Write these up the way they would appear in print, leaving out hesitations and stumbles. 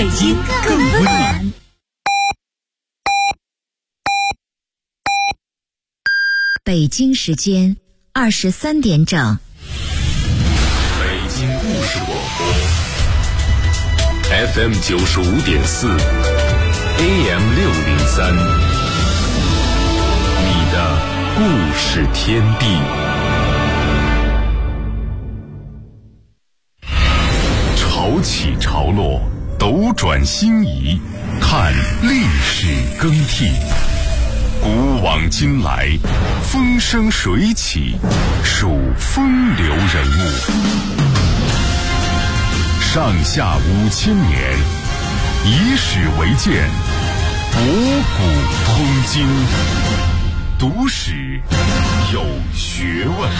北京更温暖。 北京时间23点整。 北京故事广播 FM 95.4 AM 603，你的故事天地。潮起潮落，斗转星移，看历史更替。古往今来，风生水起，数风流人物。上下5000年，以史为鉴，博古通今，读史有学问。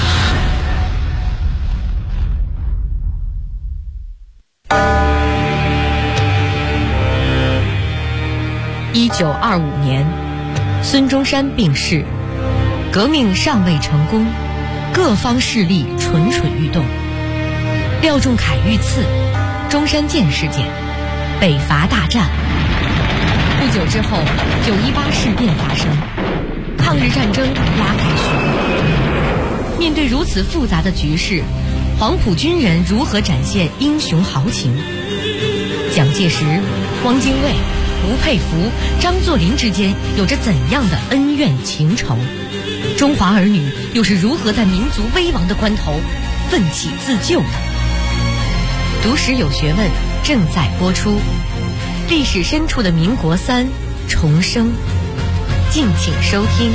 1925年，孙中山病逝，革命尚未成功，各方势力蠢蠢欲动。廖仲恺遇刺，中山舰事件，北伐大战。不久之后，918事变发生，抗日战争拉开序幕。面对如此复杂的局势，黄埔军人如何展现英雄豪情？蒋介石、汪精卫、吴佩孚、张作霖之间有着怎样的恩怨情仇？中华儿女又是如何在民族危亡的关头奋起自救的？读史有学问正在播出，历史深处的民国3重生，敬请收听。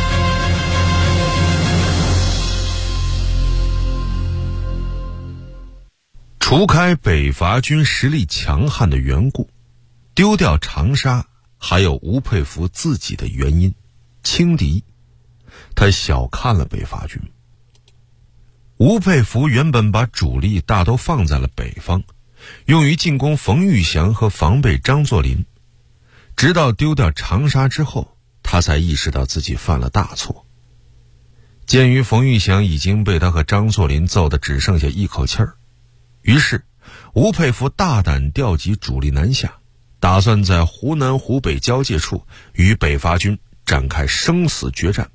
除开北伐军实力强悍的缘故，丢掉长沙还有吴佩孚自己的原因，轻敌。他小看了北伐军。吴佩孚原本把主力大都放在了北方，用于进攻冯玉祥和防备张作霖。直到丢掉长沙之后，他才意识到自己犯了大错。鉴于冯玉祥已经被他和张作霖揍得只剩下一口气儿，于是吴佩孚大胆调集主力南下，打算在湖南湖北交界处与北伐军展开生死决战。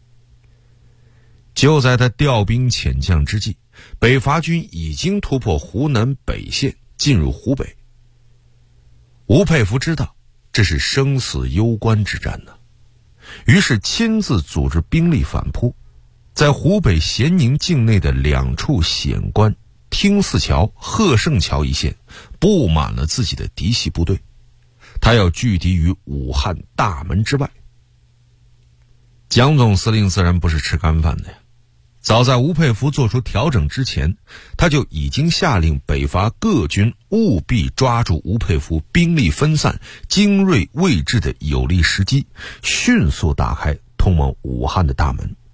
就在他调兵遣将之际，北伐军已经突破湖南北线进入湖北。吴佩孚知道这是生死攸关之战呢，于是亲自组织兵力反扑，在湖北咸宁境内的2处险关汀泗桥、贺胜桥一线布满了自己的嫡系部队，他要拒敌于武汉大门之外。蒋总司令自然不是吃干饭的呀，早在吴佩孚做出调整之前，他就已经下令北伐各军务必抓住吴佩孚兵力分散、精锐未至的有利时机，迅速打开通往武汉的大门。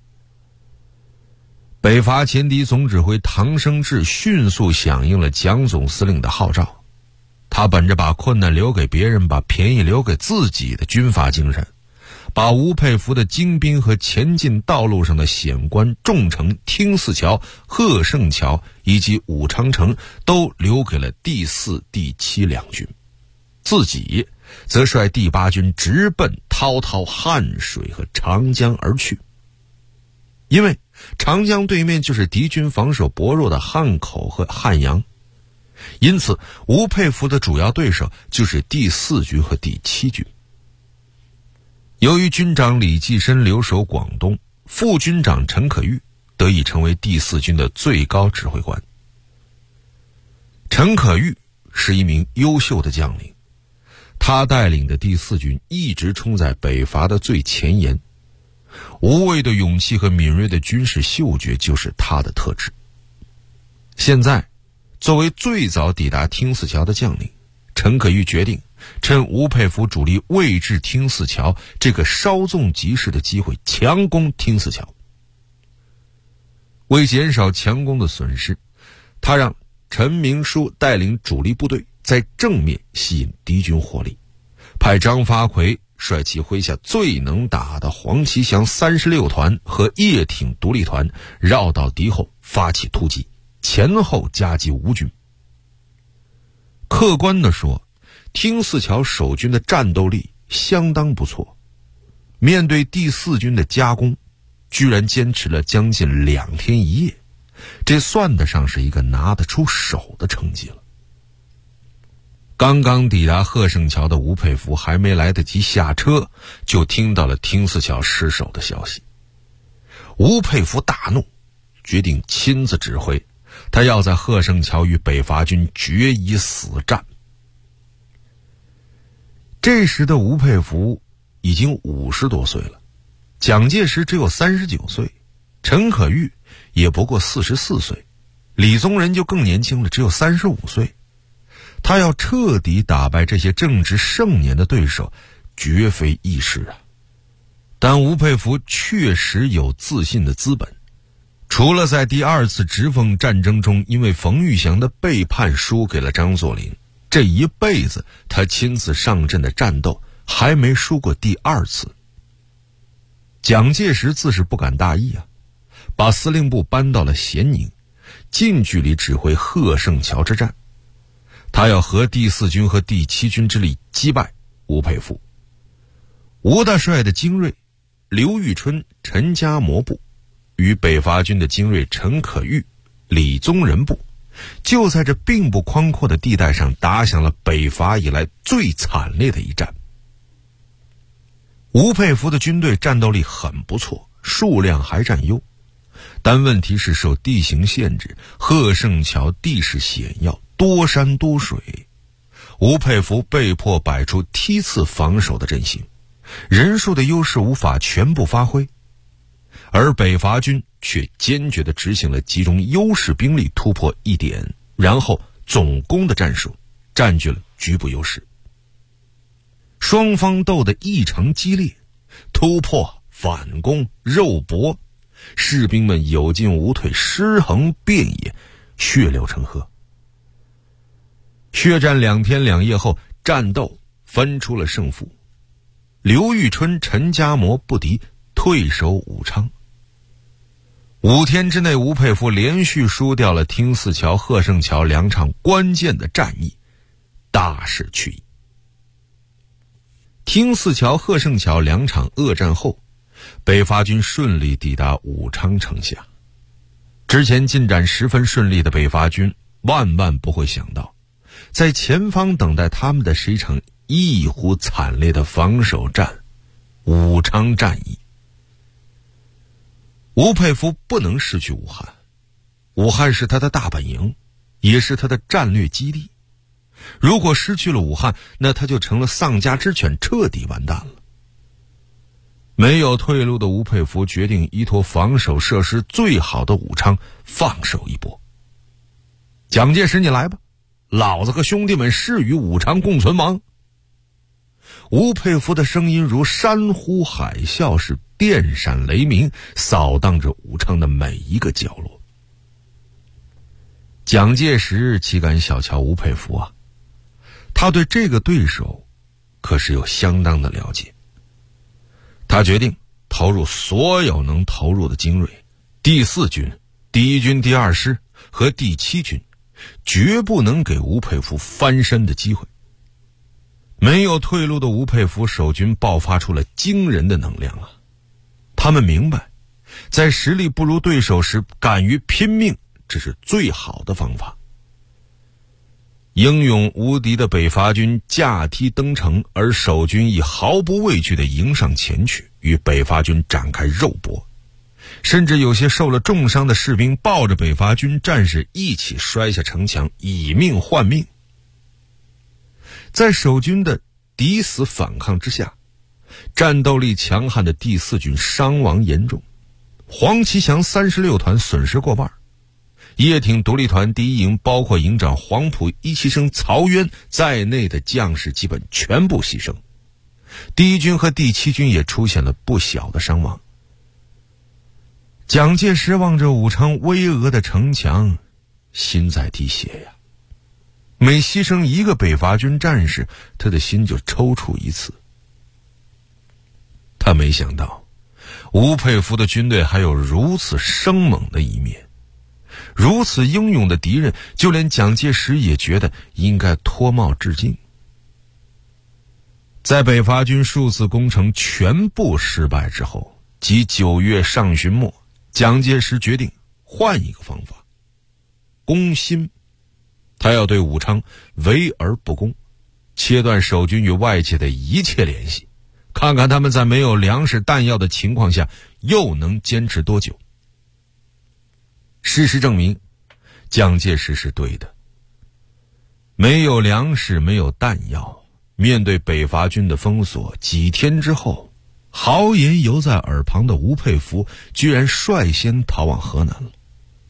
北伐前敌总指挥唐生智迅速响应了蒋总司令的号召，他本着把困难留给别人、把便宜留给自己的军阀精神，把吴佩孚的精兵和前进道路上的险关重城、汀泗桥、贺胜桥以及武昌城都留给了第4、第7两军，自己则率第8军直奔滔滔汉水和长江而去。因为长江对面就是敌军防守薄弱的汉口和汉阳，因此吴佩孚的主要对手就是第4军和第7军。由于军长李济深留守广东，副军长陈可玉得以成为第4军的最高指挥官。陈可玉是一名优秀的将领，他带领的第4军一直冲在北伐的最前沿，无畏的勇气和敏锐的军事嗅觉就是他的特质。现在，作为最早抵达汀泗桥的将领，陈可玉决定趁吴佩孚主力未至汀泗桥这个稍纵即逝的机会，强攻汀泗桥。为减少强攻的损失，他让陈明书带领主力部队在正面吸引敌军火力，派张发奎率其麾下最能打的黄其祥36团和叶挺独立团绕到敌后发起突击，前后夹击吴军。客观地说， 汀泗桥守军的战斗力相当不错，面对第4军的夹攻，居然坚持了将近2天1夜，这算得上是一个拿得出手的成绩了。刚刚抵达贺胜桥的吴佩孚还没来得及下车，就听到了汀泗桥失守的消息。吴佩孚大怒，决定亲自指挥，他要在贺胜桥与北伐军决一死战。这时的吴佩孚已经50多岁了，蒋介石只有39岁，陈可玉也不过44岁，李宗仁就更年轻了，只有35岁。他要彻底打败这些正值盛年的对手，绝非易事啊。但吴佩孚确实有自信的资本，除了在第2次直奉战争中因为冯玉祥的背叛输给了张作霖，这一辈子他亲自上阵的战斗还没输过第2次。蒋介石自是不敢大意啊，把司令部搬到了咸宁，近距离指挥贺胜桥之战。他要和第4军和第7军之力击败吴佩孚。吴大帅的精锐刘玉春、陈家模部与北伐军的精锐陈可玉、李宗仁部，就在这并不宽阔的地带上打响了北伐以来最惨烈的一战。吴佩孚的军队战斗力很不错，数量还占优，但问题是受地形限制，贺胜桥地势险要，多山多水，吴佩孚被迫摆出梯次防守的阵型，人数的优势无法全部发挥，而北伐军却坚决地执行了集中优势兵力突破一点，然后总攻的战术，占据了局部优势。双方斗得异常激烈，突破、反攻、肉搏，士兵们有进无退，尸横遍野，血流成河。血战2天2夜后，战斗分出了胜负。刘玉春、陈家模不敌，退守武昌。5天之内，吴佩孚连续输掉了汀泗桥、贺胜桥2场关键的战役，大势去矣。汀泗桥、贺胜桥2场恶战后，北伐军顺利抵达武昌城下。之前进展十分顺利的北伐军万万不会想到，在前方等待他们的是一场异乎惨烈的防守战——武昌战役。吴佩孚不能失去武汉，武汉是他的大本营，也是他的战略基地。如果失去了武汉，那他就成了丧家之犬，彻底完蛋了。没有退路的吴佩孚决定依托防守设施最好的武昌放手一搏。蒋介石，你来吧，老子和兄弟们誓与武昌共存亡。吴佩孚的声音如山呼海啸，是电闪雷鸣，扫荡着武昌的每一个角落。蒋介石岂敢小瞧吴佩孚啊，他对这个对手可是有相当的了解。他决定投入所有能投入的精锐，第4军、第1军第2师和第7军绝不能给吴佩孚翻身的机会。没有退路的吴佩孚守军爆发出了惊人的能量啊！他们明白，在实力不如对手时敢于拼命，这是最好的方法。英勇无敌的北伐军架梯登城，而守军亦毫不畏惧地迎上前去，与北伐军展开肉搏。甚至有些受了重伤的士兵抱着北伐军战士一起摔下城墙，以命换命。在守军的抵死反抗之下，战斗力强悍的第4军伤亡严重，黄其祥36团损失过半，叶挺独立团第1营包括营长黄埔一期生曹渊在内的将士基本全部牺牲，第1军和第7军也出现了不小的伤亡。蒋介石望着武昌巍峨的城墙，心在滴血呀。每牺牲一个北伐军战士，他的心就抽搐一次。他没想到吴佩孚的军队还有如此生猛的一面，如此英勇的敌人，就连蒋介石也觉得应该脱帽致敬。 在北伐军数次攻城全部失败之后，即9月上旬末，蒋介石决定换一个方法，攻心。他要对武昌围而不攻，切断守军与外界的一切联系，看看他们在没有粮食弹药的情况下又能坚持多久。事实证明，蒋介石是对的。没有粮食，没有弹药，面对北伐军的封锁，几天之后，豪言犹在耳旁的吴佩孚居然率先逃往河南了。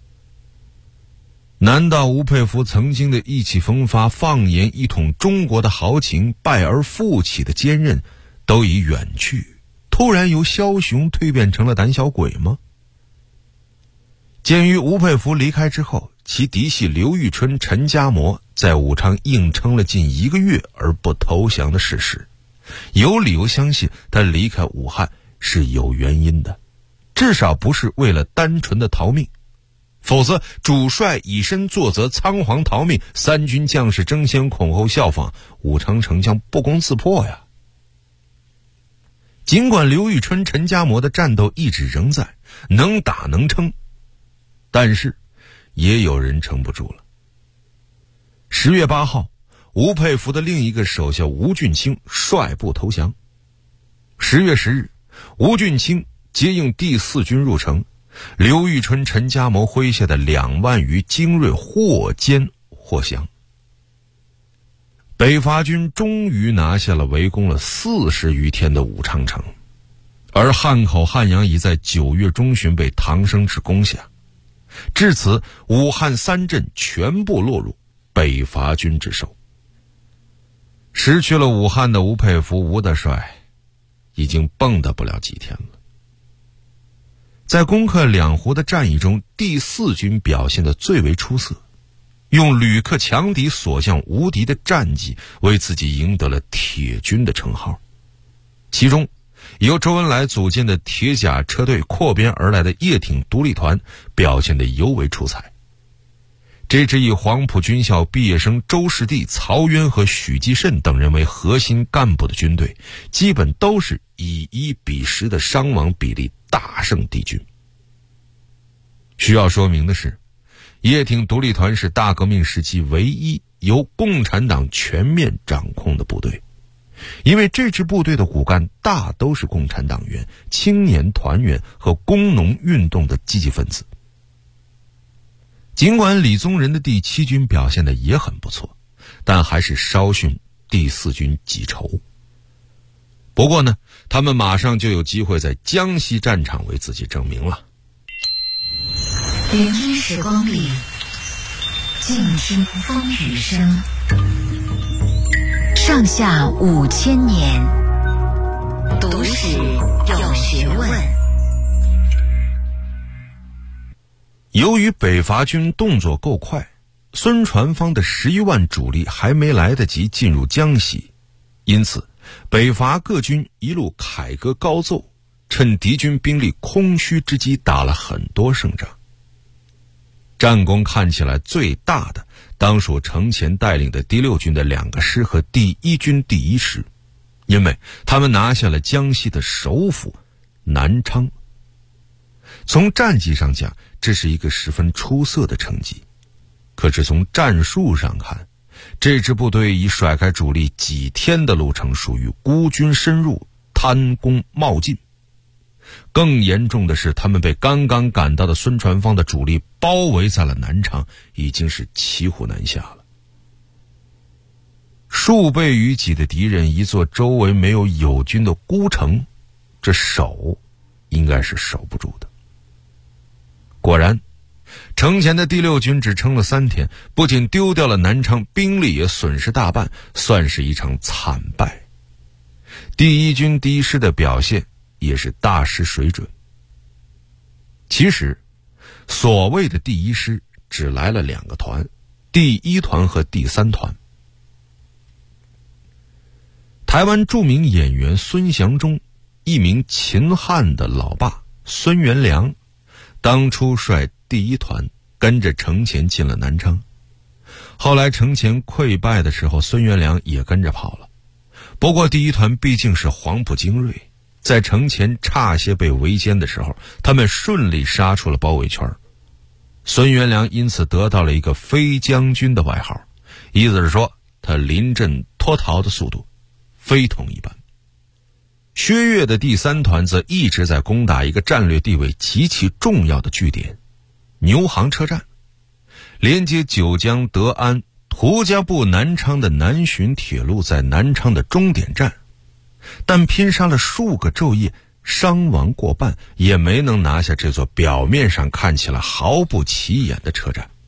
难道吴佩孚曾经的意气风发、放眼一统中国的豪情、败而复起的坚韧都已远去，突然由枭雄蜕变成了胆小鬼吗？鉴于吴佩孚离开之后，其嫡系刘玉春、陈家模在武昌硬撑了近1个月而不投降的事实，有理由相信他离开武汉是有原因的，至少不是为了单纯的逃命。否则主帅以身作则，仓皇逃命，3军将士争先恐后效仿，武昌城将不攻自破呀。尽管刘玉春、陈家模的战斗意志仍在，能打能撑，但是也有人撑不住了。10月8号，吴佩孚的另一个手下吴俊卿率部投降。10月10日，吴俊卿接应第4军入城，刘玉春、陈家谋麾下的2万余精锐或歼或降。北伐军终于拿下了围攻了40余天的武昌城，而汉口、汉阳已在9月中旬被唐生智攻下。至此，武汉3镇全部落入北伐军之手。失去了武汉的吴佩孚、吴大帅已经蹦跶不了几天了。在攻克两湖的战役中，第4军表现得最为出色，用屡克强敌、所向无敌的战绩为自己赢得了铁军的称号。其中由周恩来组建的铁甲车队扩编而来的叶挺独立团表现得尤为出彩。这支以黄埔军校毕业生周士第、曹渊和许继慎等人为核心干部的军队，基本都是以1比10的伤亡比例大胜敌军。需要说明的是，叶挺独立团是大革命时期唯一由共产党全面掌控的部队，因为这支部队的骨干大都是共产党员、青年团员和工农运动的积极分子。尽管李宗仁的第7军表现得也很不错，但还是稍逊第4军几筹。不过呢，他们马上就有机会在江西战场为自己证明了。 聆听时光里，静听风雨声。上下5000年，读史有学问。 由于北伐军动作够快，孙传芳的11万主力还没来得及进入江西，因此北伐各军一路凯歌高奏，趁敌军兵力空虚之机打了很多胜仗。战功看起来最大的当属程潜带领的第6军的2个师和第1军第1师，因为他们拿下了江西的首府南昌。从战绩上讲，这是一个十分出色的成绩，可是从战术上看，这支部队已甩开主力几天的路程，属于孤军深入，贪功冒进。更严重的是，他们被刚刚赶到的孙传芳的主力包围在了南昌，已经是骑虎难下了。数倍于己的敌人，一座周围没有友军的孤城，这守应该是守不住的。果然，程潜的第6军只撑了3天，不仅丢掉了南昌，兵力也损失大半，算是一场惨败。第1军第1师的表现也是大失水准。其实所谓的第1师只来了2个团，第1团和第3团。台湾著名演员孙祥忠，一名秦汉的老爸孙元良，当初率第1团跟着程潜进了南昌。后来程潜溃败的时候，孙元良也跟着跑了。 不过第一团毕竟是黄埔精锐，在城前差些被围歼的时候，他们顺利杀出了包围圈。孙元良因此得到了一个飞将军的外号，意思是说他临阵脱逃的速度非同一般。薛岳的第三团则一直在攻打一个战略地位极其重要的据点牛行车站，连接九江、德安、涂家埠、南昌的南浔铁路在南昌的终点站，但拼杀了数个昼夜，伤亡过半，也没能拿下这座表面上看起来毫不起眼的车站。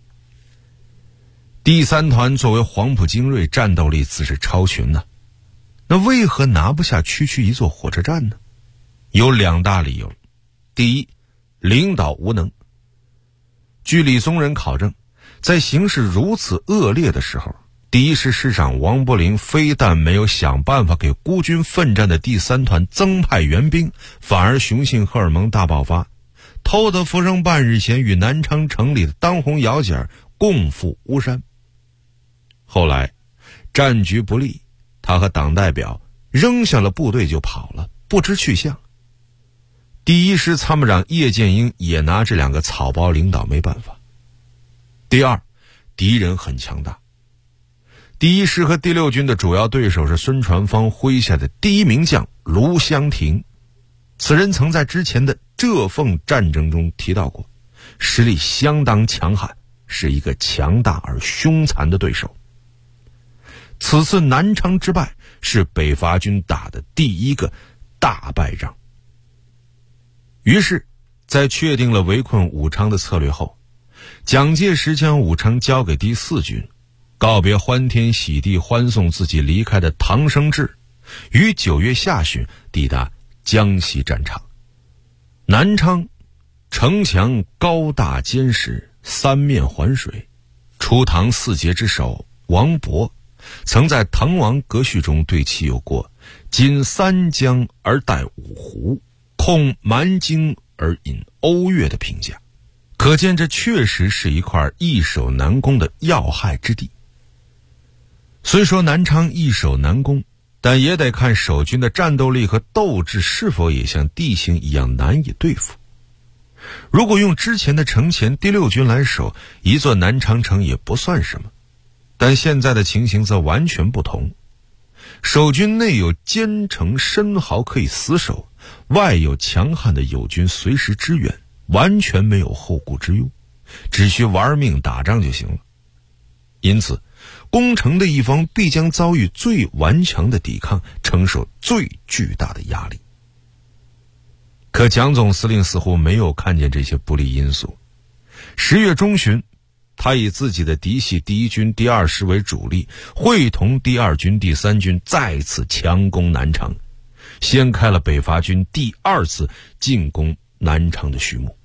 第三团作为黄埔精锐，战斗力自是超群呢，那为何拿不下区区一座火车站呢？有两大理由。第一，领导无能。据李宗仁考证，在形势如此恶劣的时候，第一师师长王柏龄非但没有想办法给孤军奋战的第三团增派援兵，反而雄性荷尔蒙大爆发，偷得浮生半日前与南昌城里的当红姚姐共赴巫山。后来战局不利，他和党代表扔下了部队就跑了，不知去向。第一师参谋长叶剑英也拿这两个草包领导没办法。第二，敌人很强大。第一师和第六军的主要对手是孙传芳麾下的第一名将卢湘亭，此人曾在之前的浙奉战争中提到过，实力相当强悍，是一个强大而凶残的对手。此次南昌之败是北伐军打的第一个大败仗。于是在确定了围困武昌的策略后，蒋介石将武昌交给第四军，告别欢天喜地欢送自己离开的唐生智，于9月下旬抵达江西战场。南昌城墙高大坚实，三面环水，初唐四杰之首王勃曾在《滕王阁序》中对其有过今三江而带五湖，控蛮荆而引瓯越的评价，可见这确实是一块易守难攻的要害之地。虽说南昌易守难攻，但也得看守军的战斗力和斗志是否也像地形一样难以对付。如果用之前的城前第六军来守，一座南昌城也不算什么，但现在的情形则完全不同。守军内有坚城深壕可以死守，外有强悍的友军随时支援，完全没有后顾之忧，只需玩命打仗就行了。因此攻城的一方必将遭遇最顽强的抵抗，承受最巨大的压力。可蒋总司令似乎没有看见这些不利因素。10月中旬，他以自己的嫡系第一军第二师为主力，会同第二军第三军再次强攻南昌，掀开了北伐军第二次进攻南昌的序幕。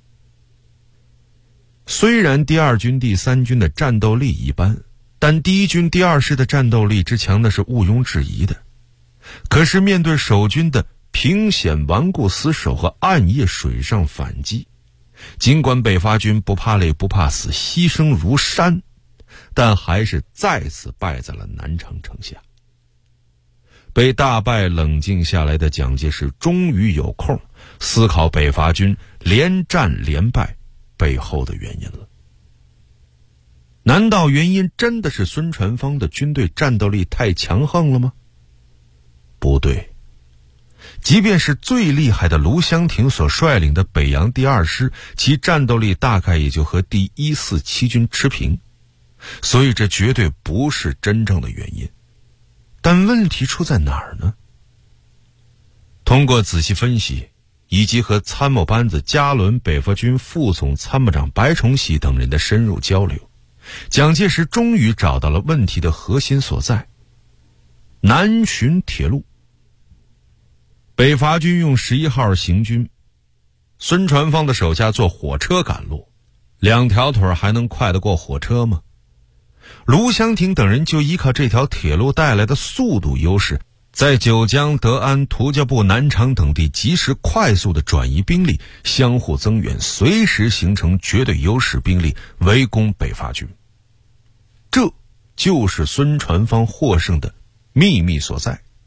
虽然第二军第三军的战斗力一般，但第一军第二师的战斗力之强那是毋庸置疑的。可是面对守军的凭险顽固死守和暗夜水上反击，尽管北伐军不怕累不怕死，牺牲如山，但还是再次败在了南昌城下。被大败冷静下来的蒋介石终于有空思考北伐军连战连败背后的原因了。难道原因真的是孙传芳的军队战斗力太强横了吗？不对，即便是最厉害的卢湘亭所率领的北洋第二师，其战斗力大概也就和第147军持平，所以这绝对不是真正的原因。但问题出在哪儿呢？通过仔细分析，以及和参谋班子加伦北伐军副总参谋长白崇禧等人的深入交流，蒋介石终于找到了问题的核心所在——南浔铁路。北伐军用11号行军，孙传芳的手下坐火车赶路，两条腿还能快得过火车吗？卢湘亭等人就依靠这条铁路带来的速度优势，在九江、德安、涂家埠、南昌等地及时快速地转移兵力，相互增援，随时形成绝对优势兵力，围攻北伐军。这就是孙传芳获胜的秘密所在。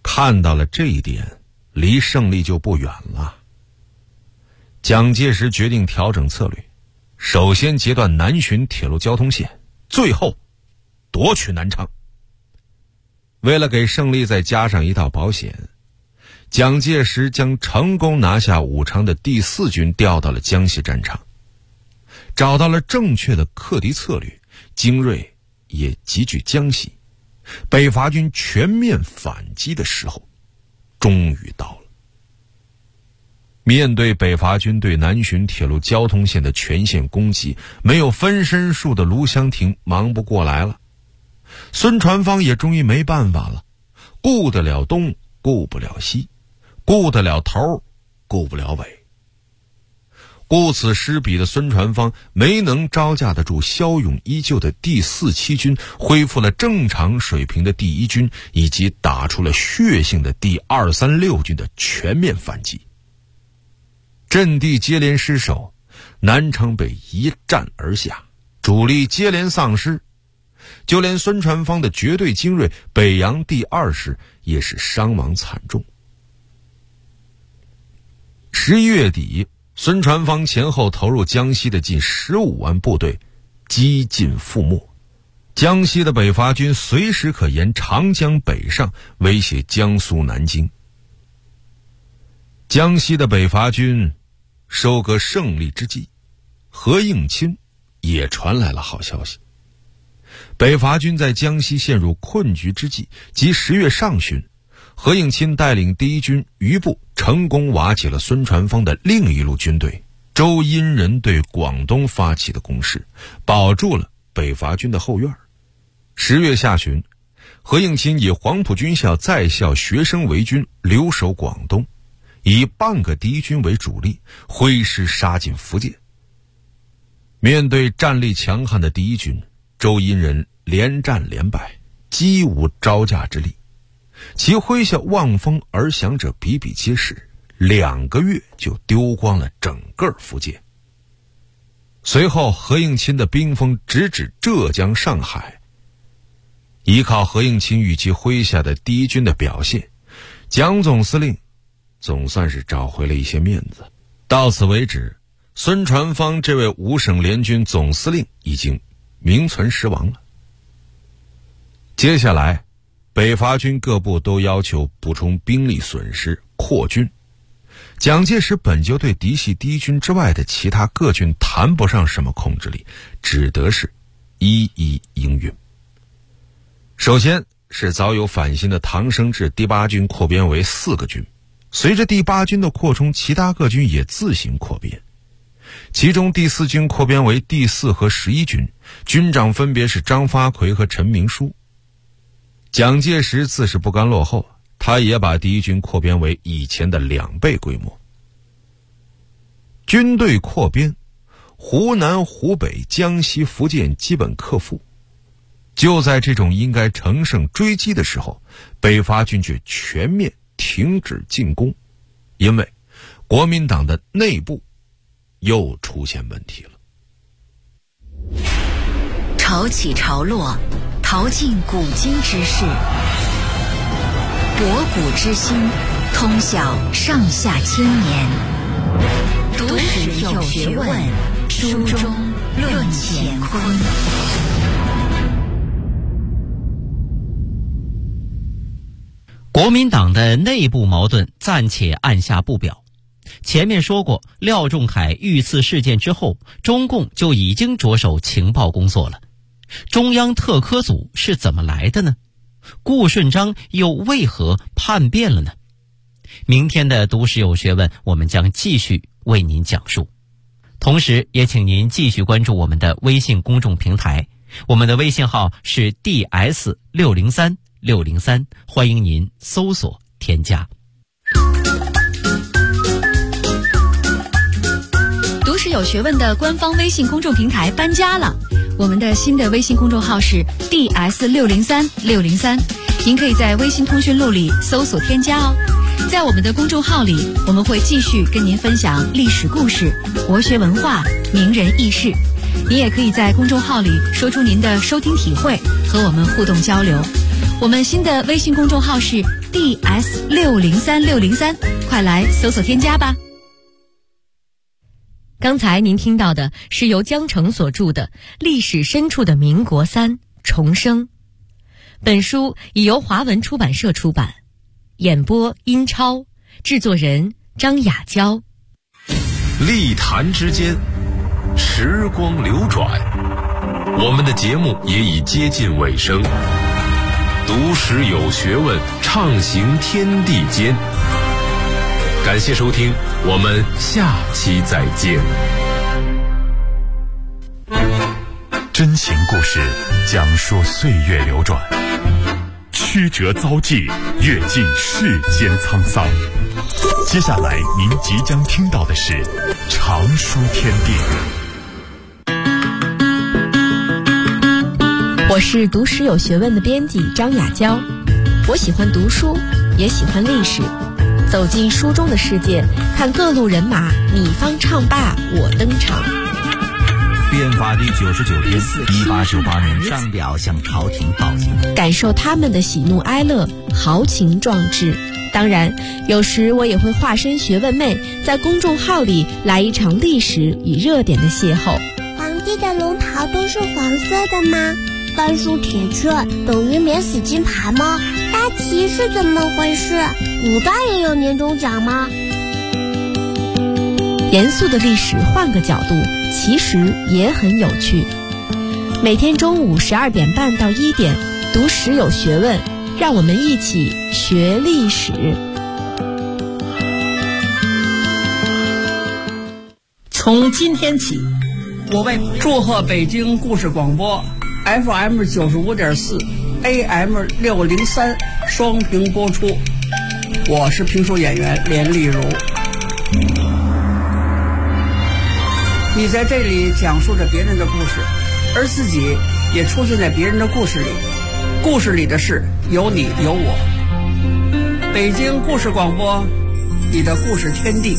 看到了这一点，离胜利就不远了。蒋介石决定调整策略，首先截断南浔铁路交通线，最后夺取南昌。为了给胜利再加上一道保险，蒋介石将成功拿下武昌的第4军调到了江西战场，找到了正确的克敌策略，精锐也集聚江西，北伐军全面反击的时候终于到了。面对北伐军对南浔铁路交通线的全线攻击，没有分身术的卢湘亭忙不过来了，孙传芳也终于没办法了，顾得了东，顾不了西，顾得了头，顾不了尾。顾此失彼的孙传芳没能招架得住骁勇依旧的第4七军，恢复了正常水平的第1军，以及打出了血性的第2、3、6军的全面反击。阵地接连失守，南昌被一战而下，主力接连丧失，就连孙传芳的绝对精锐北洋第2师也是伤亡惨重。11月底，孙传芳前后投入江西的近15万部队几近覆没，江西的北伐军随时可沿长江北上，威胁江苏南京。江西的北伐军收割胜利之际，何应钦也传来了好消息。北伐军在江西陷入困局之际，即10月上旬，何应钦带领第1军余部成功瓦解了孙传芳的另一路军队周荫人对广东发起的攻势，保住了北伐军的后院。10月下旬，何应钦以黄埔军校在校学生为军，留守广东，以半个第1军为主力，挥师杀进福建。面对战力强悍的第1军，周荫人连战连败，几无招架之力，其麾下望风而降者比比皆是，2个月就丢光了整个福建。随后何应钦的兵锋直指浙江上海，依靠何应钦与其麾下的第1军的表现，蒋总司令总算是找回了一些面子。到此为止，孙传芳这位5省联军总司令已经名存实亡了。接下来，北伐军各部都要求补充兵力损失，扩军。蒋介石本就对嫡系第1军之外的其他各军谈不上什么控制力，只得是一一应允。首先是早有反心的唐生智第8军扩编为4个军，随着第8军的扩充，其他各军也自行扩编。其中第4军扩编为第4和11军，军长分别是张发奎和陈明书。蒋介石自是不甘落后，他也把第1军扩编为以前的2倍规模。军队扩编，湖南、湖北、江西、福建基本克复。就在这种应该乘胜追击的时候，北伐军却全面停止进攻，因为国民党的内部又出现问题了。 潮起潮落，淘尽古今之事，博古之今，通晓上下千年。读史有学问，书中论乾坤。 国民党的内部矛盾暂且按下不表。前面说过，廖仲恺遇刺事件之后，中共就已经着手情报工作了。中央特科组是怎么来的呢？顾顺章又为何叛变了呢？明天的读史有学问，我们将继续为您讲述。同时也请您继续关注我们的微信公众平台，我们的微信号是 DS603603，欢迎您搜索添加。 读史有学问的官方微信公众平台搬家了，我们的新的微信公众号是 DS603603，您可以在微信通讯录里搜索添加哦。在我们的公众号里，我们会继续跟您分享历史故事、国学文化、名人轶事。您也可以在公众号里说出您的收听体会，和我们互动交流。我们新的微信公众号是 DS603603，快来搜索添加吧。 刚才您听到的是由江澄所著的《历史深处的民国三重生》，本书已由华文出版社出版，演播殷超，制作人张雅娇。 历坛之间，时光流转，我们的节目也已接近尾声。读史有学问，畅行天地间。感谢收听，我们下期再见。 真情故事讲述岁月流转，曲折遭际，阅尽世间沧桑。接下来您即将听到的是常书天地。 我是读史有学问的编辑张雅娇，我喜欢读书，也喜欢历史，走进书中的世界，看各路人马你方唱罢我登场。 变法第99天，1898年，上表向朝廷报警， 感受他们的喜怒哀乐，豪情壮志。当然，有时我也会化身学问妹，在公众号里来一场历史与热点的邂逅。 皇帝的龙袍都是黄色的吗？甘肃铁券等于免死金牌吗？大旗是怎么回事？古代也有年终奖吗？ 严肃的历史换个角度，其实也很有趣。每天中午12点半到1点，读史有学问，让我们一起学历史。 从今天起，我为祝贺北京故事广播 FM 95.4 AM 603双屏播出。我是评书演员连丽如。你在这里讲述着别人的故事，而自己也出现在别人的故事里。故事里的事有你有我。北京故事广播，你的故事天地。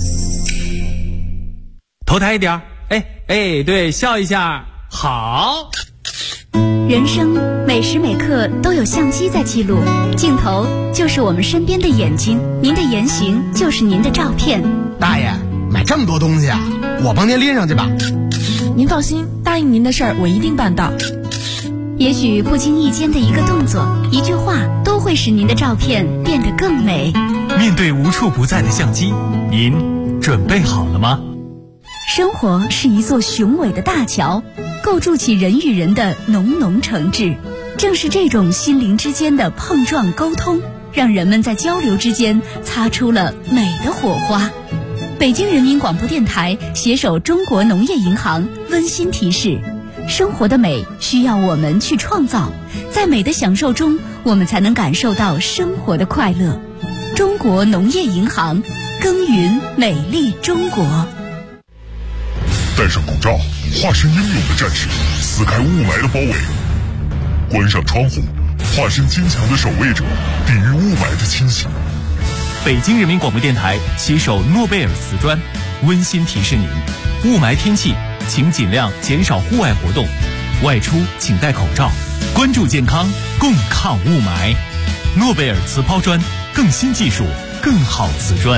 头抬一点，对，笑一下，好。 人生每时每刻都有相机在记录，镜头就是我们身边的眼睛，您的言行就是您的照片。 大爷，买这么多东西啊，我帮您拎上去吧。 您放心，答应您的事儿我一定办到。 也许不经意间的一个动作、一句话，都会使您的照片变得更美。 面对无处不在的相机，您准备好了吗？ 生活是一座雄伟的大桥，构筑起人与人的浓浓诚挚。正是这种心灵之间的碰撞沟通，让人们在交流之间擦出了美的火花。北京人民广播电台携手中国农业银行温馨提示：生活的美需要我们去创造，在美的享受中，我们才能感受到生活的快乐。中国农业银行，耕耘美丽中国。 戴上口罩，化身英勇的战士，撕开雾霾的包围；关上窗户，化身坚强的守卫者，抵御雾霾的侵袭。 北京人民广播电台携手诺贝尔瓷砖，温馨提示您：雾霾天气，请尽量减少户外活动，外出请戴口罩，关注健康，共抗雾霾。诺贝尔瓷抛砖，更新技术，更好瓷砖。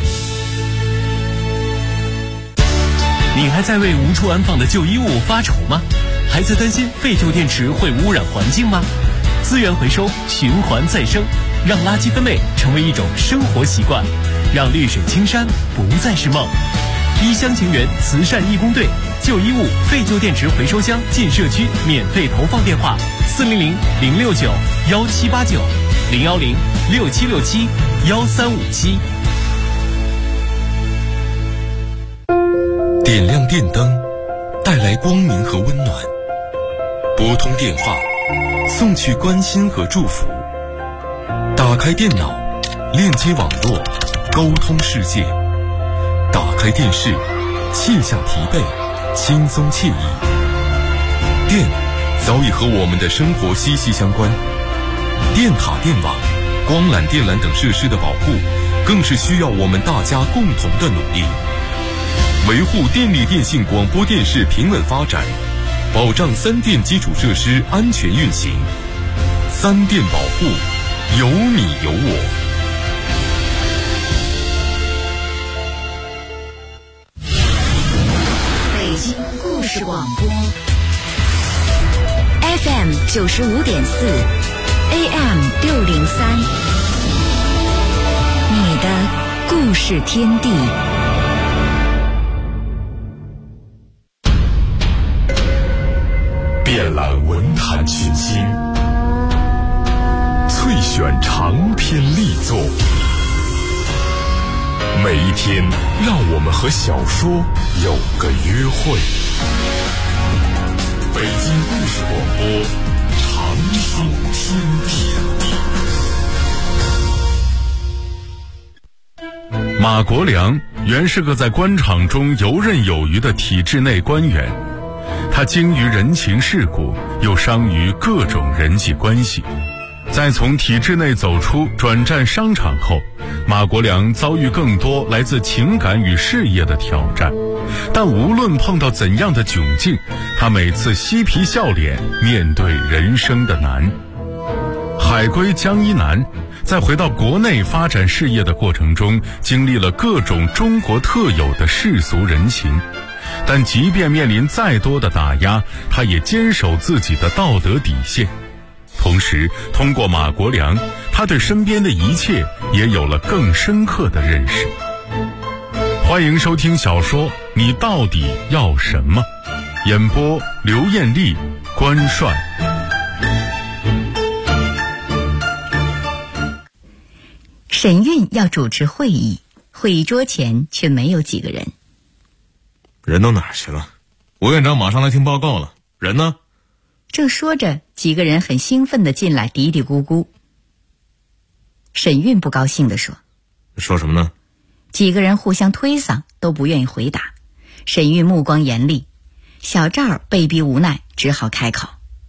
你还在为无处安放的旧衣物发愁吗？还在担心废旧电池会污染环境吗？资源回收，循环再生，让垃圾分类成为一种生活习惯，让绿水青山不再是梦。一厢情愿慈善义工队，旧衣物、废旧电池回收箱进社区免费投放电话：400-069-1789，010-6767-1357。 点亮电灯，带来光明和温暖；拨通电话，送去关心和祝福；打开电脑，链接网络，沟通世界；打开电视，卸下疲惫，轻松惬意。电早已和我们的生活息息相关，电塔、电网、光缆、电缆等设施的保护，更是需要我们大家共同的努力。维护电力电信广播电视平稳发展，保障三电基础设施安全运行。三电保护， 有你有我。 北京故事广播 FM 95.4 AM 603，你的故事天地。 遍览文坛群星，萃选长篇力作，每一天让我们和小说有个约会。北京故事广播，长寿天地。马国良原是个在官场中游刃有余的体制内官员，他精于人情世故，又商于各种人际关系。在从体制内走出转战商场后，马国良遭遇更多来自情感与事业的挑战，但无论碰到怎样的窘境，他每次嬉皮笑脸面对人生的难。海归江一南在回到国内发展事业的过程中，经历了各种中国特有的世俗人情，但即便面临再多的打压，他也坚守自己的道德底线。同时通过马国良，他对身边的一切也有了更深刻的认识。欢迎收听小说《你到底要什么》，演播刘艳丽、关帅。 沈运要主持会议，会议桌前却没有几个人。 人都哪儿去了？吴院长马上来听报告了，人呢？ 正说着，几个人很兴奋地进来，嘀嘀咕咕。沈运不高兴地说： 说什么呢？ 几个人互相推搡，都不愿意回答。沈运目光严厉，小赵被逼无奈，只好开口：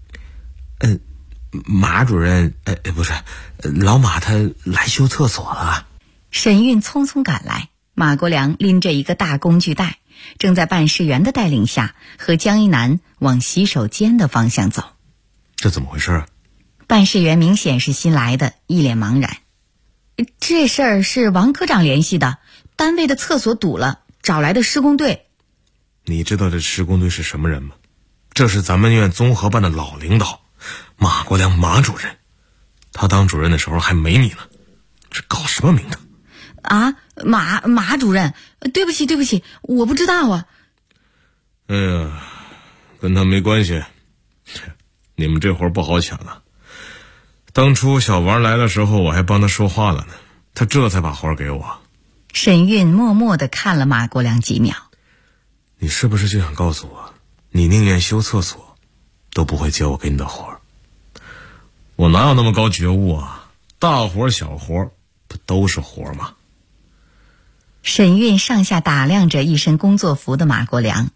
马主任，不是，老马他来修厕所了。 沈运匆匆赶来，马国良拎着一个大工具袋，正在办事员的带领下和江一南往洗手间的方向走。 这怎么回事啊？ 办事员明显是新来的，一脸茫然。这事儿是王科长联系的，单位的厕所堵了，找来的施工队。 你知道这施工队是什么人吗？这是咱们院综合办的老领导，马国良马主任。他当主任的时候还没你呢，这搞什么名堂啊？马主任，对不起，我不知道啊。 哎呀，跟他没关系，你们这活不好抢啊。当初小王来的时候，我还帮他说话了呢，他这才把活给我。 沈运默默地看了马国良几秒。 你是不是就想告诉我，你宁愿修厕所都不会接我给你的活？我哪有那么高觉悟啊？大活小活不都是活吗？ 沈运上下打量着一身工作服的马国良。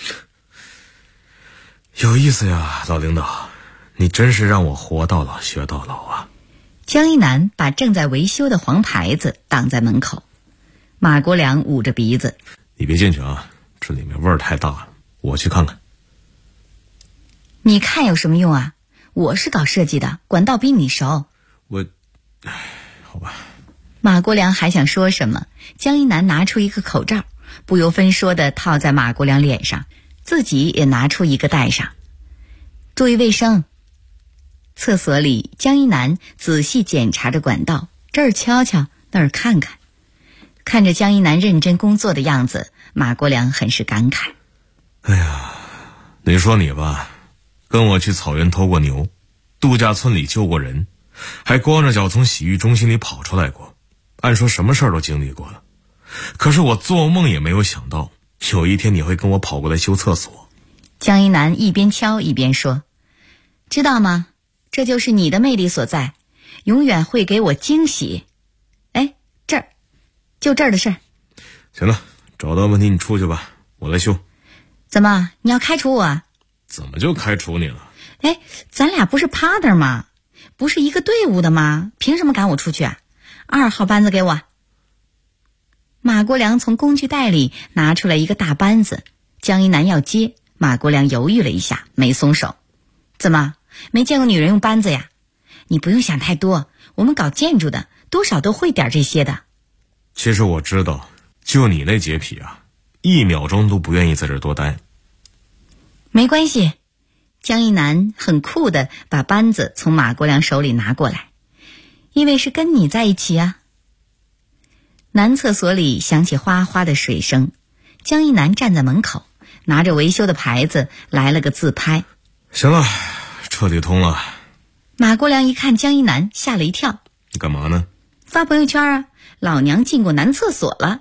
有意思呀，老领导，你真是让我活到老学到老啊。 江一南把正在维修的黄牌子挡在门口。马国良捂着鼻子： 你别进去啊，这里面味儿太大了，我去看看。 你看有什么用啊？我是搞设计的，管道比你熟。 好吧。 马国良还想说什么，江一南拿出一个口罩，不由分说地套在马国良脸上，自己也拿出一个戴上。注意卫生。厕所里，江一南仔细检查着管道，这儿瞧瞧，那儿看看。看着江一南认真工作的样子，马国良很是感慨。 哎呀，你说你吧，跟我去草原偷过牛，度假村里救过人，还光着脚从洗浴中心里跑出来过，按说什么事儿都经历过了。可是我做梦也没有想到，有一天你会跟我跑过来修厕所。 江一南一边敲一边说：知道吗？这就是你的魅力所在，永远会给我惊喜。这儿，就这儿的事儿。 行了，找到问题你出去吧，我来修。 怎么，你要开除我啊？ 怎么就开除你了？ 咱俩不是 partner 吗？不是一个队伍的吗？凭什么赶我出去啊？2号班子给我。马国良从工具袋里拿出来一个大扳子，江一南要接，马国良犹豫了一下，没松手。怎么，没见过女人用扳子呀？ 你不用想太多，我们搞建筑的多少都会点这些的。 其实我知道，就你那洁癖啊，1秒钟都不愿意在这儿多待。 没关系，江一南很酷的把扳子从马国良手里拿过来，因为是跟你在一起啊。男厕所里响起哗哗的水声，江一南站在门口，拿着维修的牌子来了个自拍。 行了，彻底通了。 马国良一看江一南，吓了一跳。 你干嘛呢？ 发朋友圈啊，老娘进过男厕所了。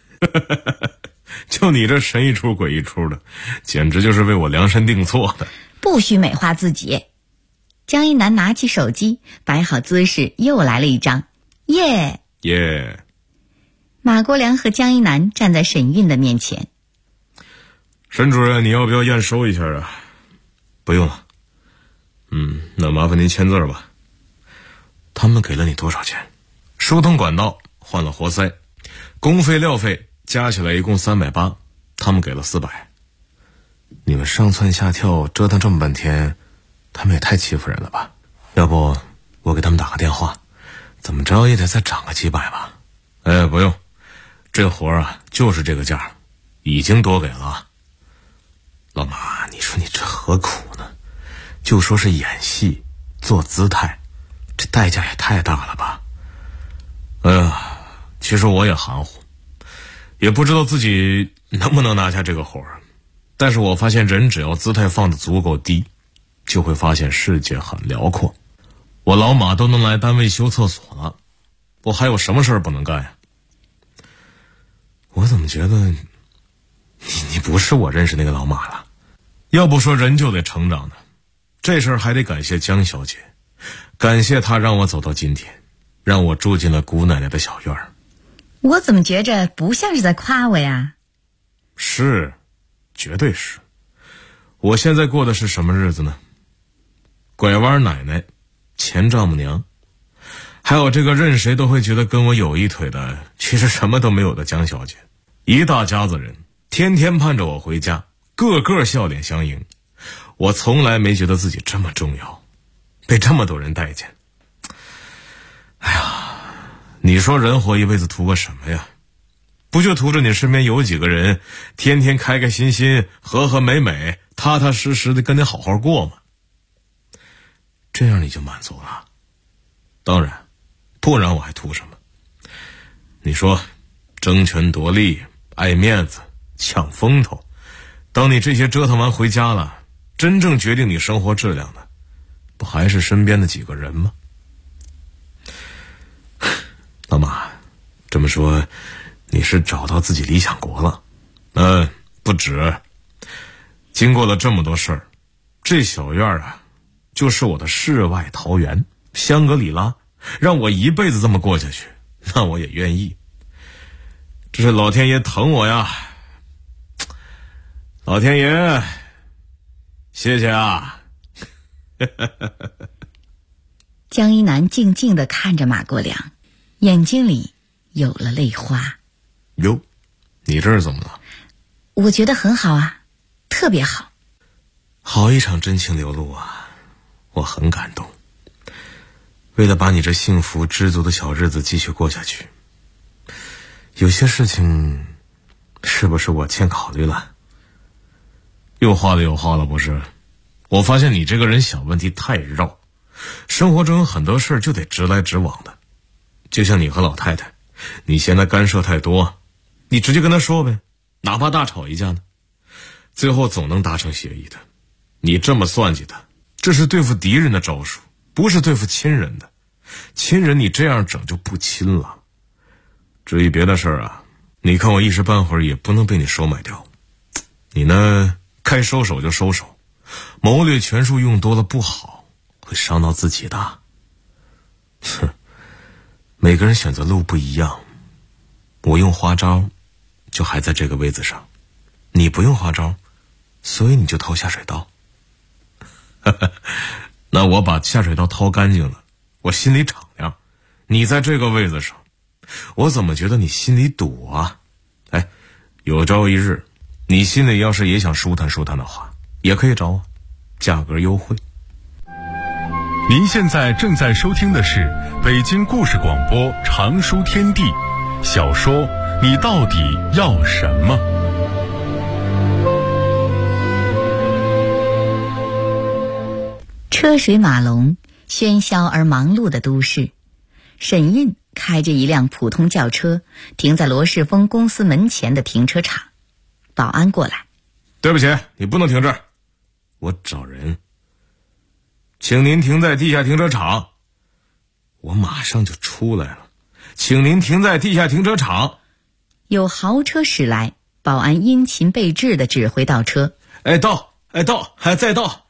就你这神一出鬼一出的，简直就是为我量身定做的。 不许美化自己。江一南拿起手机，摆好姿势，又来了一张。耶耶！ 马国良和江一南站在沈韵的面前。 沈主任，你要不要验收一下啊？不用了。那麻烦您签字吧。他们给了你多少钱？疏通管道，换了活塞，工费料费加起来一共380，他们给了400。你们上蹿下跳折腾这么半天，他们也太欺负人了吧？要不我给他们打个电话，怎么着也得再涨个几百吧？不用，这活啊就是这个价，已经多给了。老马，你说你这何苦呢？就说是演戏做姿态，这代价也太大了吧？其实我也含糊，也不知道自己能不能拿下这个活儿。但是我发现人只要姿态放得足够低，就会发现世界很辽阔。我老马都能来单位修厕所了，我还有什么事儿不能干呀？我怎么觉得你不是我认识那个老马了？要不说人就得成长呢，这事儿还得感谢江小姐，感谢她让我走到今天，让我住进了姑奶奶的小院儿。 我怎么觉着不像是在夸我呀？ 是，绝对是。我现在过的是什么日子呢？拐弯奶奶，前丈母娘，还有这个任谁都会觉得跟我有一腿的，其实什么都没有的江小姐，一大家子人天天盼着我回家，个个笑脸相迎。我从来没觉得自己这么重要，被这么多人待见。哎呀，你说人活一辈子图个什么呀？不就图着你身边有几个人天天开开心心和和美美踏踏实实的跟你好好过吗？这样你就满足了。当然不然我还图什么？你说争权夺利，爱面子，抢风头，当你这些折腾完回家了，真正决定你生活质量的不还是身边的几个人吗？老马，这么说你是找到自己理想国了？不止。经过了这么多事儿，这小院啊就是我的世外桃源，香格里拉，让我一辈子这么过下去，那我也愿意。这是老天爷疼我呀，老天爷谢谢啊。 江一南静静地看着马国良，眼睛里有了泪花。 哟，你这是怎么了？ 我觉得很好啊，特别好。 好一场真情流露啊，我很感动。为了把你这幸福知足的小日子继续过下去，有些事情是不是我欠考虑了？又话了不是？我发现你这个人想问题太绕，生活中有很多事就得直来直往的。就像你和老太太，你嫌她干涉太多，你直接跟她说呗，哪怕大吵一架呢，最后总能达成协议的。你这么算计她，这是对付敌人的招数，不是对付亲人的。亲人你这样整就不亲了。至于别的事儿啊，你看我一时半会儿也不能被你收买掉。你呢，该收手就收手，谋略权术用多了不好，会伤到自己的。每个人选择路不一样，我用花招就还在这个位子上，你不用花招，所以你就掏下水道。那我把下水道掏干净了，我心里敞亮。你在这个位子上，我怎么觉得你心里堵啊？有朝一日你心里要是也想舒坦舒坦的话，也可以找我，价格优惠。 您现在正在收听的是北京故事广播长书天地小说《你到底要什么》。 车水马龙、喧嚣而忙碌的都市，沈运开着一辆普通轿车停在罗世峰公司门前的停车场。保安过来： 对不起，你不能停这儿，我找人，请您停在地下停车场。我马上就出来了，请您停在地下停车场。 有豪车驶来，保安殷勤备至地指挥倒车。 到，还再到。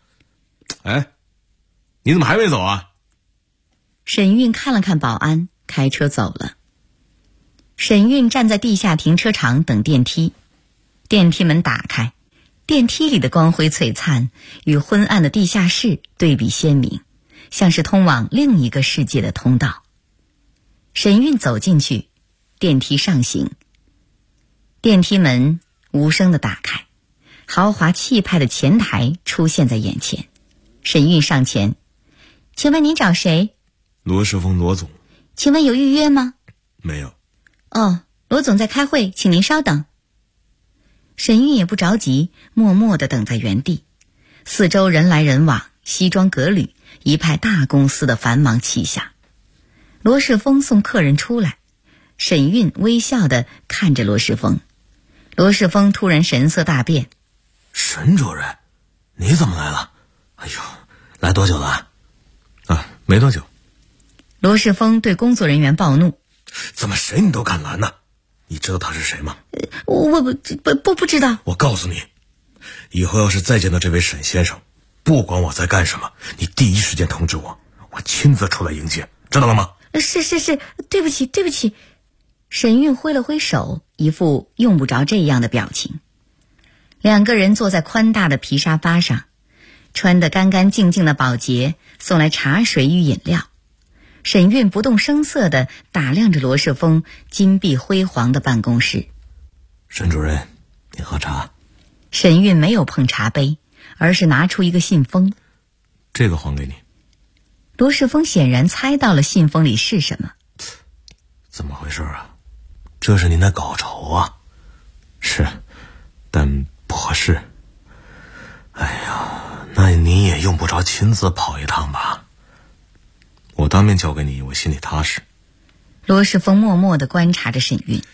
你怎么还没走啊？ 沈运看了看保安，开车走了。沈运站在地下停车场等电梯，电梯门打开，电梯里的光辉璀璨与昏暗的地下室对比鲜明，像是通往另一个世界的通道。沈运走进去，电梯上行，电梯门无声地打开，豪华气派的前台出现在眼前。沈运上前：请问您找谁？ 罗世峰，罗总。 请问有预约吗？ 没有。 罗总在开会，请您稍等。沈运也不着急，默默地等在原地。四周人来人往，西装革履，一派大公司的繁忙气象。罗世峰送客人出来，沈运微笑地看着罗世峰。罗世峰突然神色大变： 沈主任，你怎么来了？哎呦，来多久了？ 没多久。 罗世峰对工作人员暴怒： 怎么谁你都敢拦呢？你知道他是谁吗？ 我不知道。 我告诉你，以后要是再见到这位沈先生，不管我在干什么，你第一时间通知我，我亲自出来迎接，知道了吗？ 是，对不起。沈运挥了挥手，一副用不着这样的表情。两个人坐在宽大的皮沙发上，穿得干干净净的保洁送来茶水与饮料。沈运不动声色地打量着罗世峰金碧辉煌的办公室。 沈主任，你喝茶。 沈运没有碰茶杯，而是拿出一个信封。 这个还给你。 罗世峰显然猜到了信封里是什么。 怎么回事啊？这是您的稿酬啊？ 是，但不合适。 哎呀，那你也用不着亲自跑一趟吧？ 我当面交给你，我心里踏实。 罗世峰默默地观察着沈运。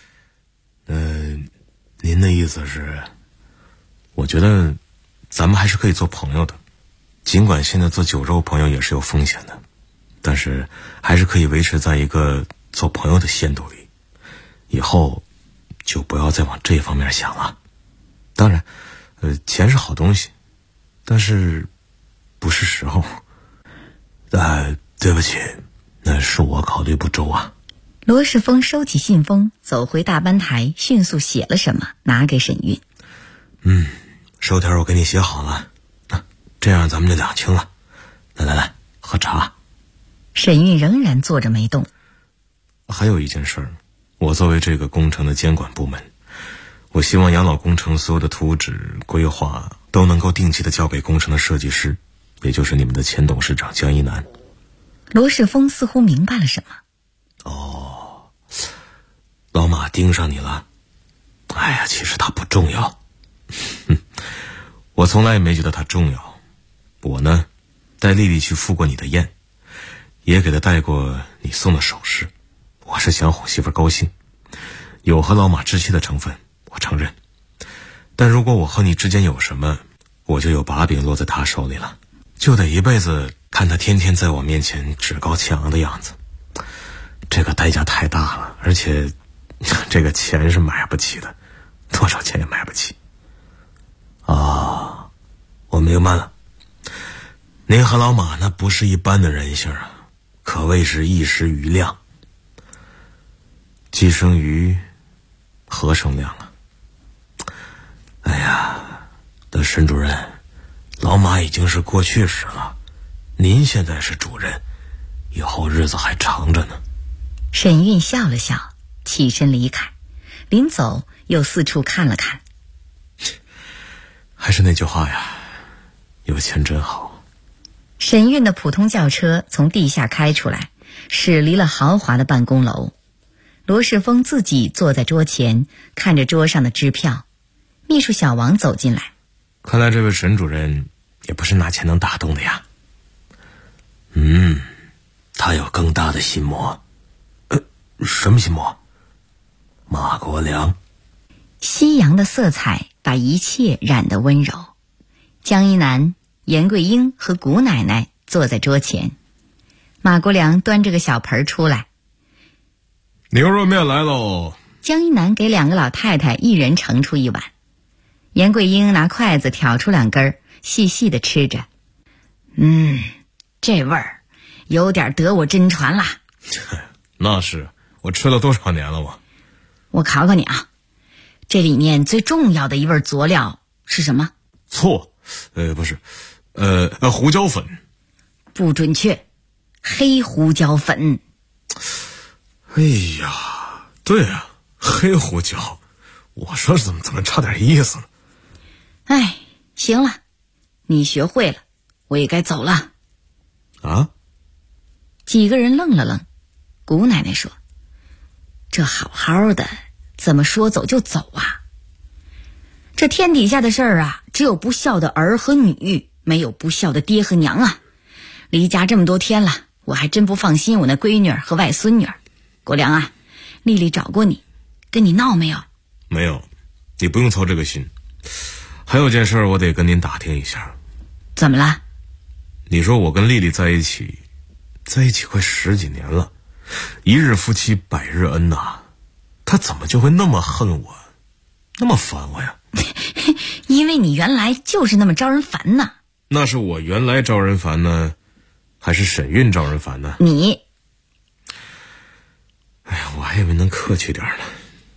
您的意思是？ 我觉得咱们还是可以做朋友的，尽管现在做酒肉朋友也是有风险的，但是还是可以维持在一个做朋友的限度里。以后就不要再往这方面想了。当然，钱是好东西，但是不是时候。 对不起，那是我考虑不周啊。 罗世峰收起信封，走回大班台，迅速写了什么拿给沈运。 收条我给你写好了，这样咱们就两清了。来，喝茶。 沈运仍然坐着没动。 还有一件事儿，我作为这个工程的监管部门，我希望养老工程所有的图纸规划都能够定期的交给工程的设计师，也就是你们的前董事长江一南。 罗世峰似乎明白了什么。 老马盯上你了。哎呀，其实他不重要。 我从来也没觉得他重要。我呢，带丽丽去赴过你的宴，也给她带过你送的首饰。我是想哄媳妇高兴，有和老马置气的成分，我承认。但如果我和你之间有什么，我就有把柄落在他手里了，就得一辈子看他天天在我面前趾高气昂的样子。这个代价太大了，而且这个钱是买不起的，多少钱也买不起。 我明白了。您和老马那不是一般的人性啊，可谓是一时余量。 既生瑜，何生亮啊？ 哎呀，但沈主任，老马已经是过去式了，您现在是主任，以后日子还长着呢。 沈运笑了笑，起身离开，临走又四处看了看。 还是那句话呀，有钱真好。 沈运的普通轿车从地下开出来，驶离了豪华的办公楼。罗世峰自己坐在桌前，看着桌上的支票。秘书小王走进来， 看来这位沈主任也不是拿钱能打动的呀。 他有更大的心魔。什么心魔？马国良。 夕阳的色彩把一切染得温柔。江一南、严桂英和谷奶奶坐在桌前，马国良端着个小盆出来。 牛肉面来喽！ 江一南给2个老太太一人盛出一碗，严桂英拿筷子挑出2根，细细地吃着。这味儿有点得我真传啦。 那是，我吃了多少年了我考考你啊，这里面最重要的一味佐料是什么？ 错，不是，胡椒粉。 不准确，黑胡椒粉。 哎呀，对啊，黑胡椒。我说怎么差点意思呢？ 哎，行了，你学会了，我也该走了。 啊？ 几个人愣了愣。谷奶奶说：“这好好的，怎么说走就走啊？这天底下的事儿啊，只有不孝的儿和女，没有不孝的爹和娘啊。离家这么多天了，我还真不放心我那闺女儿和外孙女儿。国良啊，丽丽找过你，跟你闹没有？ 没有，你不用操这个心。还有件事我得跟您打听一下。 怎么了？ 你说我跟丽丽在一起快10几年了，一日夫妻百日恩呐，她怎么就会那么恨我，那么烦我呀？ 因为你原来就是那么招人烦呐。 那是我原来招人烦呢，还是沈运招人烦呢？ 你。 哎呀，我还以为能客气点呢。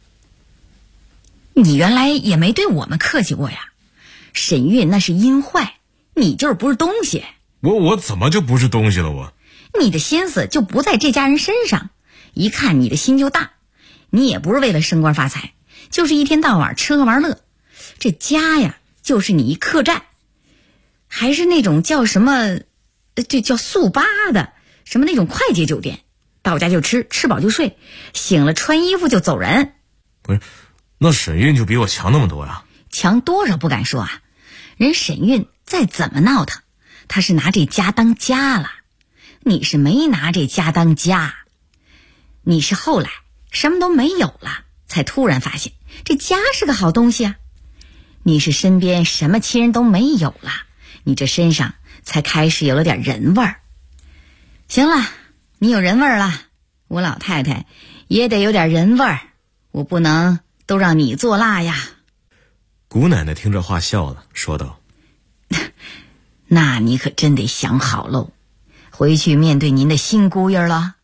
你原来也没对我们客气过呀。沈运那是阴坏，你就是不是东西。 我怎么就不是东西了？我你的心思就不在这家人身上，一看你的心就大。你也不是为了升官发财，就是一天到晚吃喝玩乐。这家呀，就是你一客栈，还是那种叫什么，这叫速八的，什么那种快捷酒店，到家就吃，吃饱就睡，醒了穿衣服就走人。 不是，那沈运就比我强那么多呀？ 强多少不敢说啊，人沈运再怎么闹腾，他是拿这家当家了，你是没拿这家当家，你是后来什么都没有了，才突然发现这家是个好东西啊。你是身边什么亲人都没有了，你这身上才开始有了点人味儿。行了，你有人味儿了，我老太太也得有点人味儿，我不能都让你做辣呀。 谷奶奶听这话笑了，说道： 那你可真得想好喽，回去面对您的新姑爷了。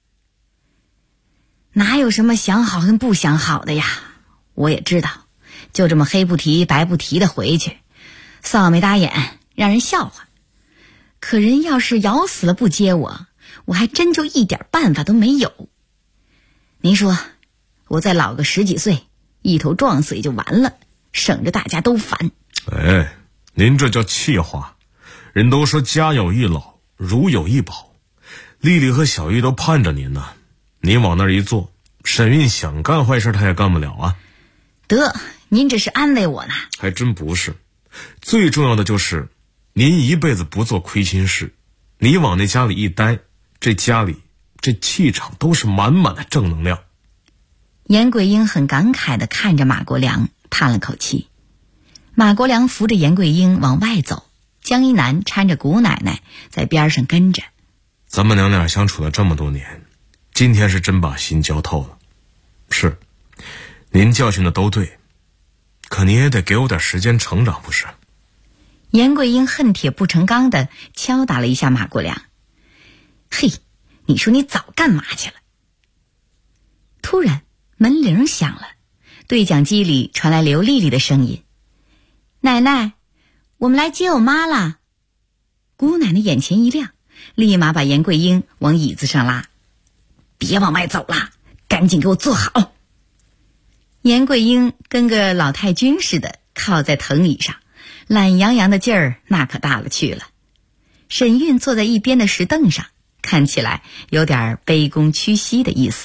哪有什么想好跟不想好的呀，我也知道，就这么黑不提白不提的回去，臊眉打眼，让人笑话。可人要是咬死了不接我，我还真就一点办法都没有。您说，我再老个10几岁，一头撞死也就完了，省着大家都烦。 哎，您这叫气话。人都说家有一老，如有一宝，丽丽和小玉都盼着您呢。您往那儿一坐，沈运想干坏事他也干不了啊。 得，您这是安慰我呢？ 还真不是，最重要的就是您一辈子不做亏心事，你往那家里一待，这家里这气场都是满满的正能量。 严桂英很感慨地看着马国良，叹了口气。马国良扶着严桂英往外走，江一南搀着谷奶奶在边上跟着。 咱们娘俩相处了这么多年，今天是真把心交透了。是，您教训的都对，可您也得给我点时间成长，不是？ 严桂英恨铁不成钢地敲打了一下马国良。嘿，你说你早干嘛去了？突然门铃响了，对讲机里传来刘丽丽的声音：奶奶，我们来接我妈啦。姑奶奶眼前一亮，立马把严桂英往椅子上拉。别往外走了，赶紧给我坐好。严桂英跟个老太君似的靠在藤椅上，懒洋洋的劲儿那可大了去了。 沈韵坐在一边的石凳上，看起来有点卑躬屈膝的意思。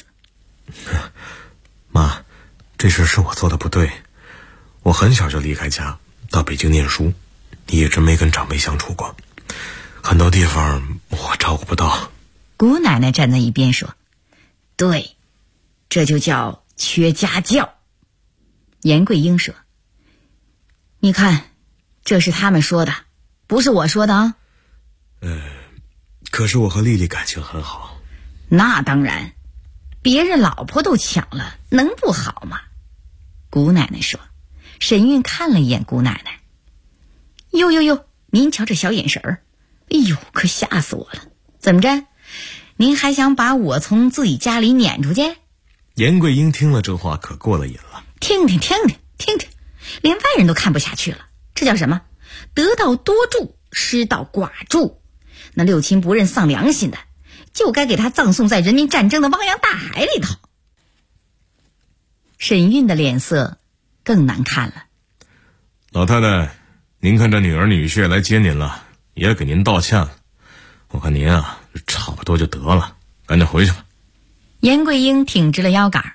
妈，这事是我做的不对。我很小就离开家到北京念书，一直没跟长辈相处过，很多地方我照顾不到。 姑奶奶站在一边说：对，这就叫缺家教。严桂英说：你看，这是他们说的，不是我说的啊。 可是我和丽丽感情很好。 那当然，别人老婆都抢了，能不好吗？姑奶奶说。沈韵看了一眼姑奶奶，哟，您瞧这小眼神儿，哎呦，可吓死我了！怎么着？您还想把我从自己家里撵出去？ 严桂英听了这话可过了瘾了。 听听，连外人都看不下去了。这叫什么？得道多助，失道寡助。那六亲不认丧良心的，就该给他葬送在人民战争的汪洋大海里头。沈韵的脸色更难看了。 老太太，您看这女儿女婿来接您了，也给您道歉了。我看您啊，差不多就得了，赶紧回去吧。 严桂英挺直了腰杆。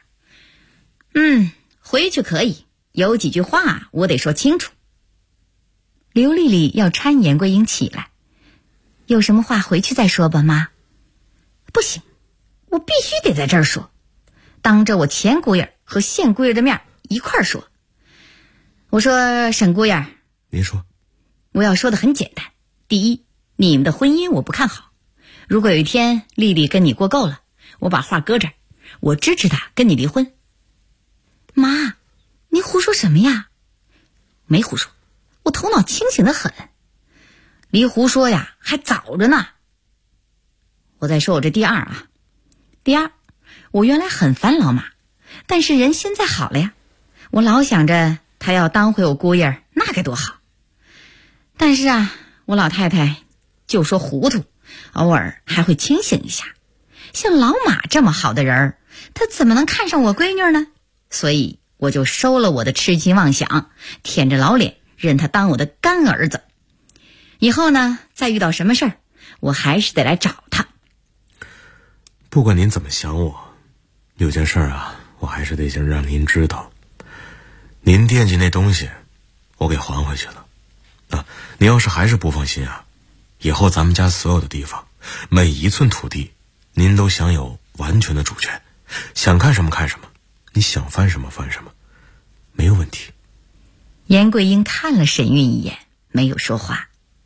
回去可以，有几句话我得说清楚。刘丽丽要搀严桂英起来。有什么话回去再说吧，妈。不行，我必须得在这儿说，当着我前姑爷和现姑爷的面一块儿说。我说沈姑爷， 您说。 我要说的很简单。第一，你们的婚姻我不看好。如果有一天丽丽跟你过够了，我把话搁这儿，我支持她跟你离婚。妈，你胡说什么呀？没胡说，我头脑清醒得很。离胡说呀，还早着呢。我再说我这第二啊。第二，我原来很烦老马，但是人现在好了呀，我老想着他要当回我姑爷，那该多好。但是啊，我老太太就说糊涂，偶尔还会清醒一下。像老马这么好的人，他怎么能看上我闺女呢？所以我就收了我的痴心妄想，舔着老脸认他当我的干儿子。以后呢，再遇到什么事儿，我还是得来找他。 不管您怎么想我，有件事啊，我还是得先让您知道。您惦记那东西，我给还回去了。您要是还是不放心啊，以后咱们家所有的地方，每一寸土地，您都享有完全的主权，想看什么看什么，你想翻什么翻什么，没有问题。 严桂英看了沈韵一眼，没有说话。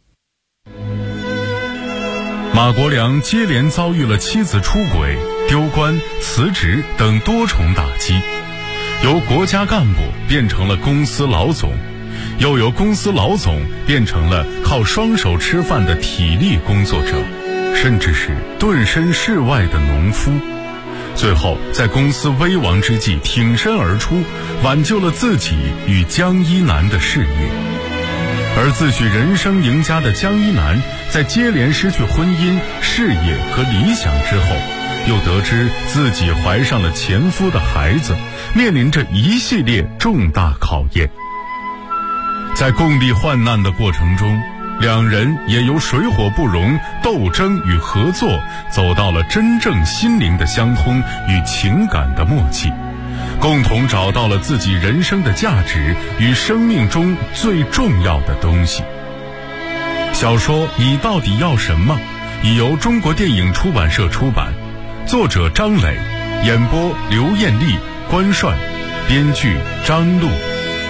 马国良接连遭遇了妻子出轨、丢官、辞职等多重打击，由国家干部变成了公司老总，又由公司老总变成了靠双手吃饭的体力工作者，甚至是顿身事外的农夫。最后在公司危亡之际挺身而出，挽救了自己与江一南的事业。而自诩人生赢家的江一南，在接连失去婚姻、事业和理想之后，又得知自己怀上了前夫的孩子，面临着一系列重大考验。在共历患难的过程中，两人也由水火不容、斗争与合作，走到了真正心灵的相通与情感的默契，共同找到了自己人生的价值与生命中最重要的东西。小说《你到底要什么》已由中国电影出版社出版，作者张磊，演播刘艳丽、关帅，编剧张璐。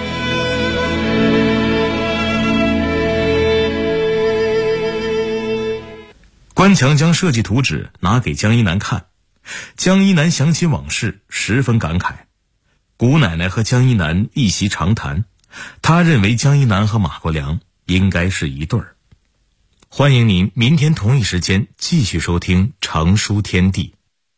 关强将设计图纸拿给江一南看，江一南想起往事，十分感慨。姑奶奶和江一南一席长谈，他认为江一南和马国良应该是一对儿。欢迎您明天同一时间继续收听长书天地。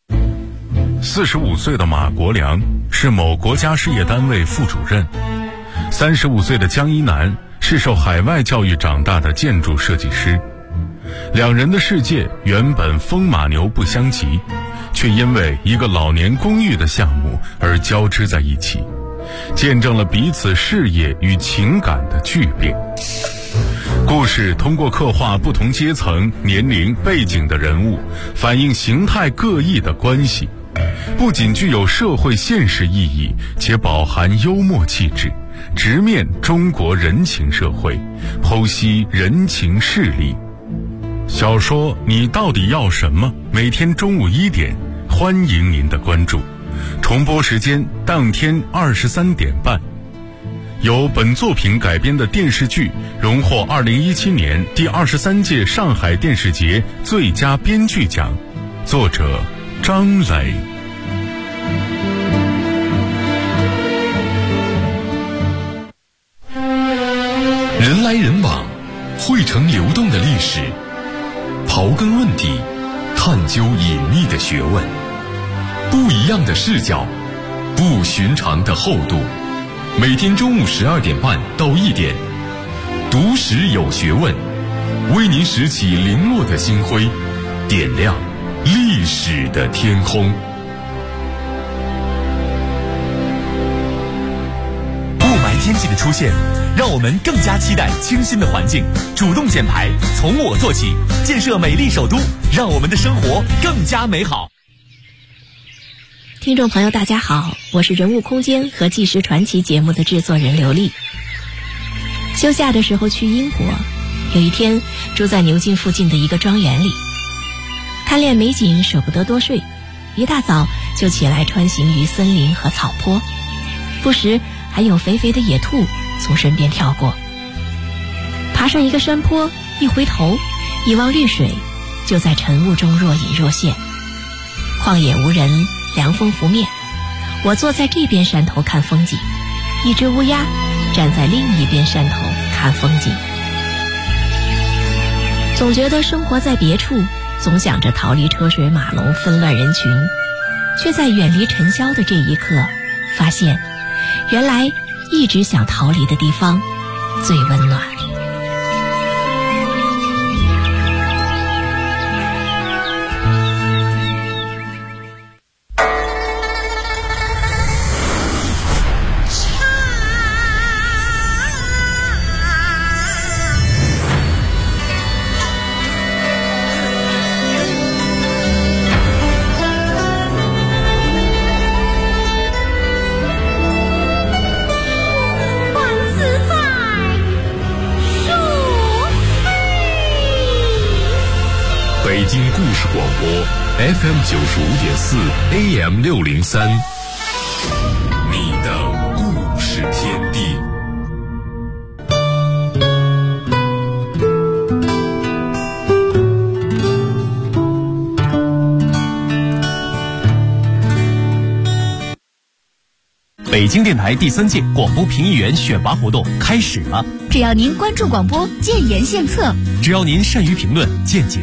45岁的马国良是某国家事业单位副主任，35岁的江一南是受海外教育长大的建筑设计师。两人的世界原本风马牛不相及，却因为一个老年公寓的项目而交织在一起，见证了彼此事业与情感的巨变。 故事通过刻画不同阶层、年龄、背景的人物，反映形态各异的关系，不仅具有社会现实意义，且饱含幽默气质，直面中国人情社会，剖析人情势力。小说《你到底要什么》每天中午1点，欢迎您的关注。重播时间当天23点半。由本作品改编的电视剧荣获2017年第23届上海电视节最佳编剧奖，作者张磊。 人来人往，汇成流动的历史，刨根问底，探究隐秘的学问，不一样的视角，不寻常的厚度。每天中午12点半到1点，读史有学问，为您拾起零落的星辉，点亮历史的天空。 雾霾天气的出现，让我们更加期待清新的环境，主动减排，从我做起，建设美丽首都，让我们的生活更加美好。 听众朋友大家好，我是人物空间和纪实传奇节目的制作人刘丽。休假的时候去英国，有一天住在牛津附近的一个庄园里，贪恋美景舍不得多睡，一大早就起来穿行于森林和草坡，不时还有肥肥的野兔从身边跳过。爬上一个山坡，一回头一望绿水，就在晨雾中若隐若现。旷野无人，凉风拂面，我坐在这边山头看风景，一只乌鸦站在另一边山头看风景。总觉得生活在别处，总想着逃离车水马龙纷乱人群，却在远离尘嚣的这一刻，发现原来一直想逃离的地方最温暖。 北京故事广播 FM95.4 AM603， 你的故事天地。 北京电台第3届广播评议员选拔活动开始了， 只要您关注广播，建言献策； 只要您善于评论，见解